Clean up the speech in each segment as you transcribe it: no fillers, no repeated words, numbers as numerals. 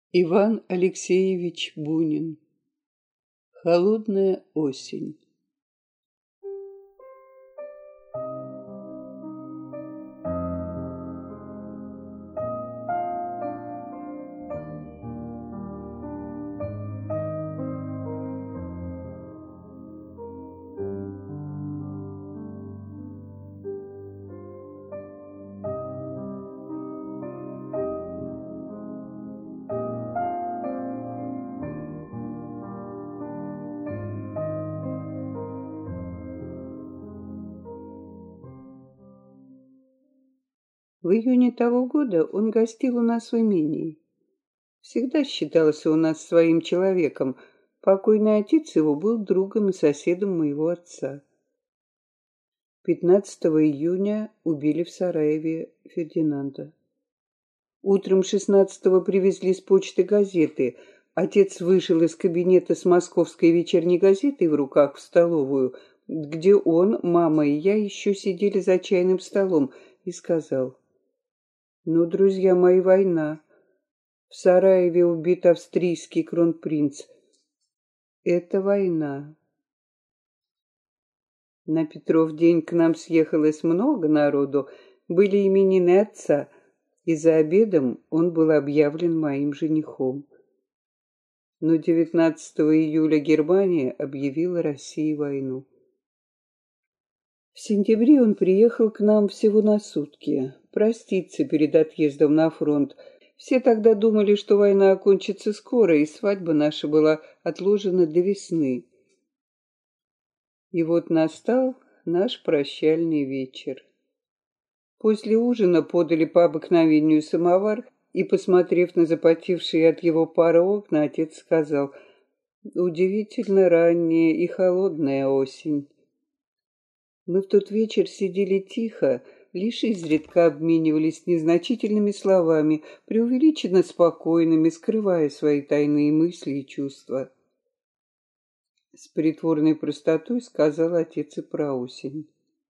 Иван Алексеевич Бунин. Холодная осень. В июне того года он гостил у нас в имении. Всегда считался у нас своим человеком. Покойный отец его был другом и соседом моего отца. 15 июня убили в Сараеве Фердинанда. Утром 16-го привезли с почты газеты. Отец вышел из кабинета с московской вечерней газетой в руках в столовую, где он, мама и я еще сидели за чайным столом, и сказал: «Ну, друзья мои, война. В Сараеве убит австрийский кронпринц. Это война». На Петров день к нам съехалось много народу, были именины отца, и за обедом он был объявлен моим женихом. Но 19 июля Германия объявила России войну. В сентябре он приехал к нам всего на сутки, проститься перед отъездом на фронт. Все тогда думали, что война окончится скоро, и свадьба наша была отложена до весны. И вот настал наш прощальный вечер. После ужина подали по обыкновению самовар, и, посмотрев на запотевшие от его пара окна, отец сказал: «Удивительно ранняя и холодная осень». Мы в тот вечер сидели тихо, лишь изредка обменивались незначительными словами, преувеличенно спокойными, скрывая свои тайные мысли и чувства. С притворной простотой сказал отец и про осень.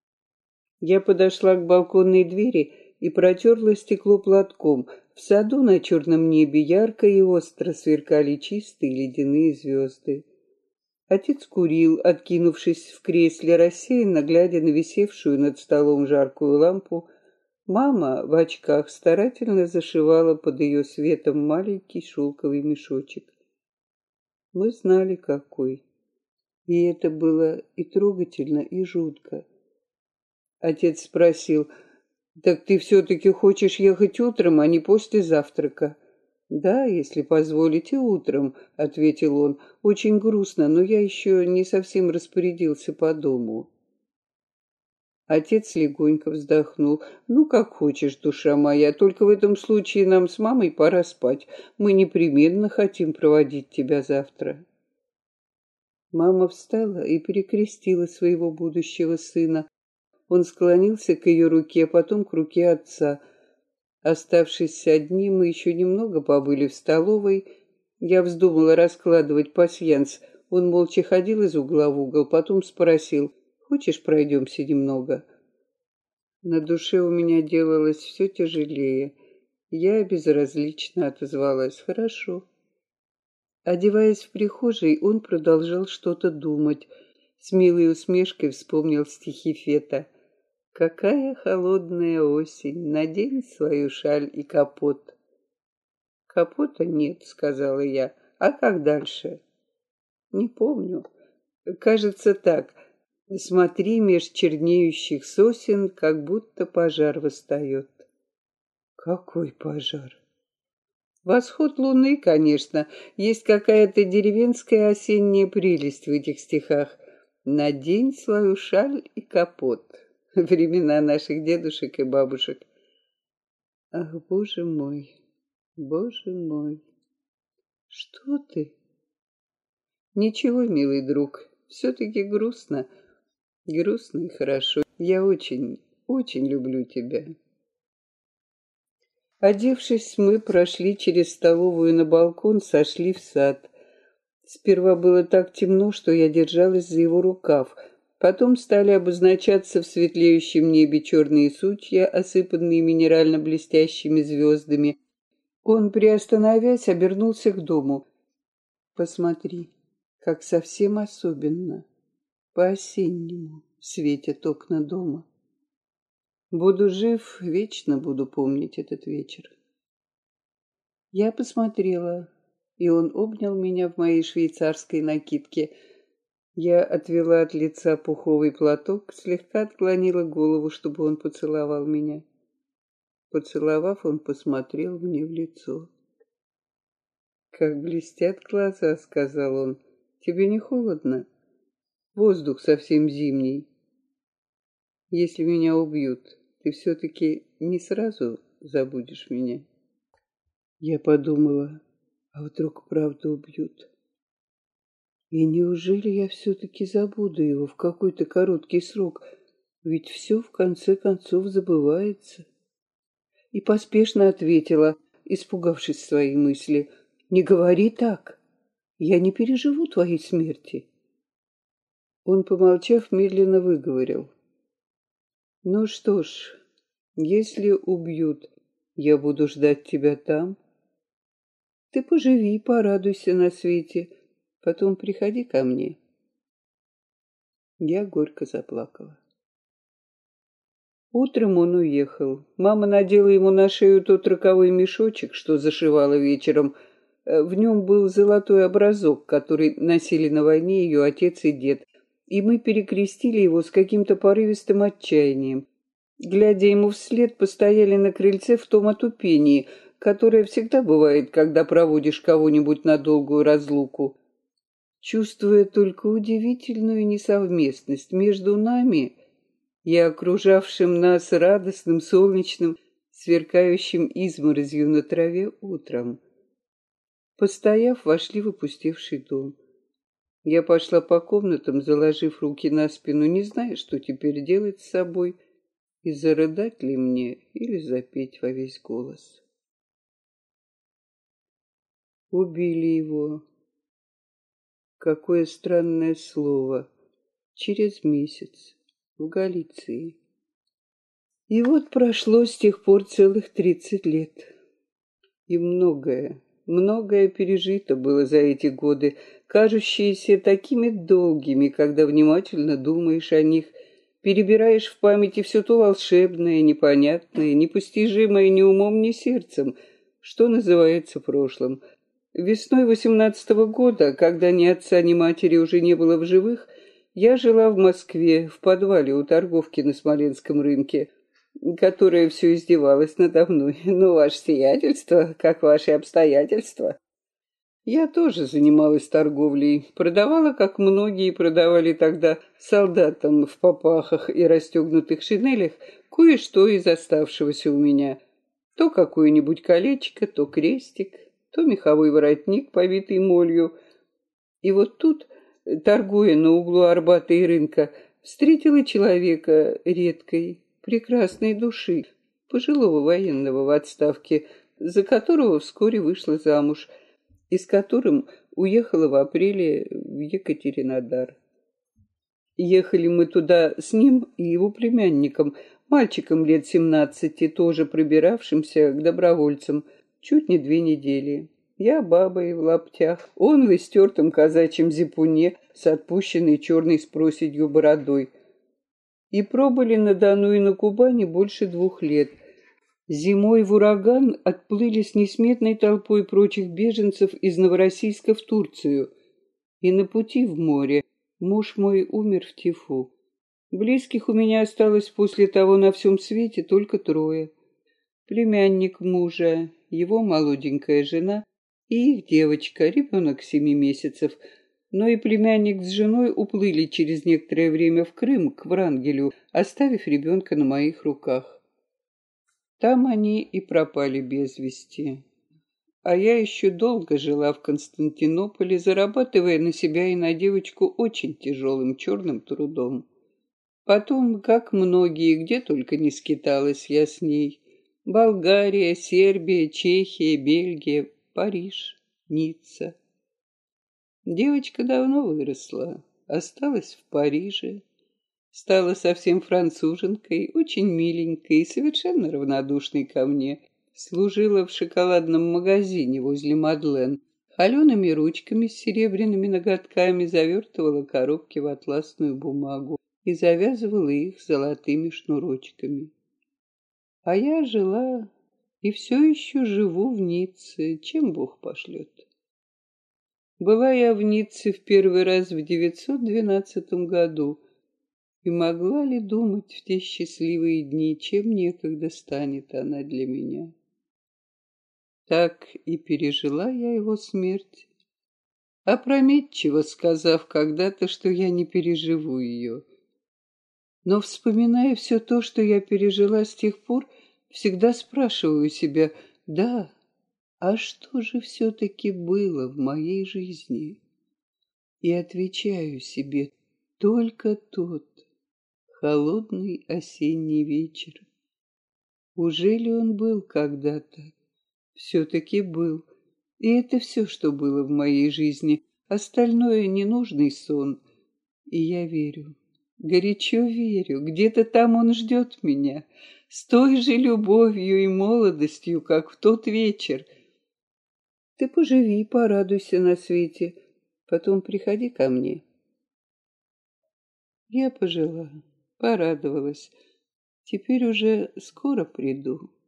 Я подошла к балконной двери и протерла стекло платком. В саду на черном небе ярко и остро сверкали чистые ледяные звезды. Отец курил, откинувшись в кресле, рассеянно глядя на висевшую над столом жаркую лампу. Мама в очках старательно зашивала под ее светом маленький шелковый мешочек. Мы знали, какой. И это было и трогательно, и жутко. Отец спросил: «Так ты все-таки хочешь ехать утром, а не после завтрака?» «Да, если позволите, утром», — ответил он. «Очень грустно, но я еще не совсем распорядился по дому». Отец легонько вздохнул. «Ну, как хочешь, душа моя, только в этом случае нам с мамой пора спать. Мы непременно хотим проводить тебя завтра». Мама встала и перекрестила своего будущего сына. Он склонился к ее руке, потом к руке отца. Оставшись одни, мы еще немного побыли в столовой. Я вздумала раскладывать пасьянс. Он молча ходил из угла в угол, потом спросил: «Хочешь, пройдемся немного?» На душе у меня делалось все тяжелее. Я безразлично отозвалась: «Хорошо». Одеваясь в прихожей, он продолжал что-то думать. С милой усмешкой вспомнил стихи Фета: «Какая холодная осень, надень свою шаль и капот». «Капота нет», — сказала я. «А как дальше?» «Не помню. Кажется, так. Смотри меж чернеющих сосен, как будто пожар восстает». «Какой пожар?» «Восход луны, конечно. Есть какая-то деревенская осенняя прелесть в этих стихах. Надень свою шаль и капот». Времена наших дедушек и бабушек. Ах, Боже мой, Боже мой. Что ты? Ничего, милый друг, все-таки грустно. Грустно и хорошо. Я очень, очень люблю тебя. Одевшись, мы прошли через столовую на балкон, сошли в сад. Сперва было так темно, что я держалась за его рукав. Потом стали обозначаться в светлеющем небе черные сучья, осыпанные минерально-блестящими звездами. Он, приостановясь, обернулся к дому. Посмотри, как совсем особенно, по-осеннему светят окна дома. Буду жив, вечно буду помнить этот вечер. Я посмотрела, и он обнял меня в моей швейцарской накидке. Я отвела от лица пуховый платок, слегка отклонила голову, чтобы он поцеловал меня. Поцеловав, он посмотрел мне в лицо. «Как блестят глаза», — сказал он. «Тебе не холодно? Воздух совсем зимний. Если меня убьют, ты все-таки не сразу забудешь меня?» Я подумала, а вдруг правда убьют? И неужели я все-таки забуду его в какой-то короткий срок? Ведь все в конце концов забывается. И поспешно ответила, испугавшись своей мысли: «Не говори так. Я не переживу твоей смерти». Он, помолчав, медленно выговорил: «Ну что ж, если убьют, я буду ждать тебя там. Ты поживи, порадуйся на свете, потом приходи ко мне». Я горько заплакала. Утром он уехал. Мама надела ему на шею тот роковой мешочек, что зашивала вечером. В нем был золотой образок, который носили на войне ее отец и дед, и мы перекрестили его с каким-то порывистым отчаянием. Глядя ему вслед, постояли на крыльце в том отупении, которое всегда бывает, когда проводишь кого-нибудь на долгую разлуку. Чувствуя только удивительную несовместность между нами и окружавшим нас радостным, солнечным, сверкающим изморозью на траве утром. Постояв, вошли в опустевший дом. Я пошла по комнатам, заложив руки на спину, не зная, что теперь делать с собой, и зарыдать ли мне или запеть во весь голос. Убили его. Какое странное слово. Через месяц. В Галиции. И вот прошло с тех пор целых 30 лет. И многое пережито было за эти годы, кажущиеся такими долгими, когда внимательно думаешь о них, перебираешь в памяти все то волшебное, непонятное, непостижимое ни умом, ни сердцем, что называется прошлым. Весной 18-го года, когда ни отца, ни матери уже не было в живых, я жила в Москве, в подвале у торговки на Смоленском рынке, которая все издевалась надо мной. «Ну, ваше сиятельство, как ваши обстоятельства?» Я тоже занималась торговлей, продавала, как многие продавали тогда, солдатам в попахах и расстегнутых шинелях, кое-что из оставшегося у меня. То какое-нибудь колечко, то крестик, то меховой воротник, повитый молью. И вот тут, торгуя на углу Арбата и рынка, встретила человека редкой, прекрасной души, пожилого военного в отставке, за которого вскоре вышла замуж, и с которым уехала в апреле в Екатеринодар. Ехали мы туда с ним и его племянником, мальчиком лет 17, тоже пробиравшимся к добровольцам, чуть не 2 недели. Я бабой в лаптях, он в истертом казачьем зипуне с отпущенной черной с проседью бородой. И пробыли на Дону и на Кубани больше 2 лет. Зимой в ураган отплыли с несметной толпой прочих беженцев из Новороссийска в Турцию. И на пути в море муж мой умер в тифу. Близких у меня осталось после того на всем свете только 3. Племянник мужа, его молоденькая жена и их девочка, ребенок 7 месяцев. Но и племянник с женой уплыли через некоторое время в Крым, к Врангелю, оставив ребенка на моих руках. Там они и пропали без вести. А я еще долго жила в Константинополе, зарабатывая на себя и на девочку очень тяжелым черным трудом. Потом, как многие, где только не скиталась я с ней. Болгария, Сербия, Чехия, Бельгия, Париж, Ницца. Девочка давно выросла, осталась в Париже. Стала совсем француженкой, очень миленькой и совершенно равнодушной ко мне. служила в шоколадном магазине возле Мадлен. Холеными ручками с серебряными ноготками завертывала коробки в атласную бумагу и завязывала их золотыми шнурочками. А я жила и все еще живу в Ницце, чем Бог пошлет. Была я в Ницце в первый раз в 912 году, и могла ли думать в те счастливые дни, чем некогда станет она для меня? Так и пережила я его смерть, опрометчиво сказав когда-то, что я не переживу ее. Но, вспоминая все то, что я пережила с тех пор, всегда спрашиваю себя, да, а что же все-таки было в моей жизни? И отвечаю себе, только тот холодный осенний вечер. Уже ли он был когда-то? Все-таки был. И это все, что было в моей жизни. Остальное — ненужный сон. И я верю, горячо верю, где-то там он ждет меня, с той же любовью и молодостью, как в тот вечер. Ты поживи, порадуйся на свете, потом приходи ко мне. Я пожила, порадовалась. Теперь уже скоро приду.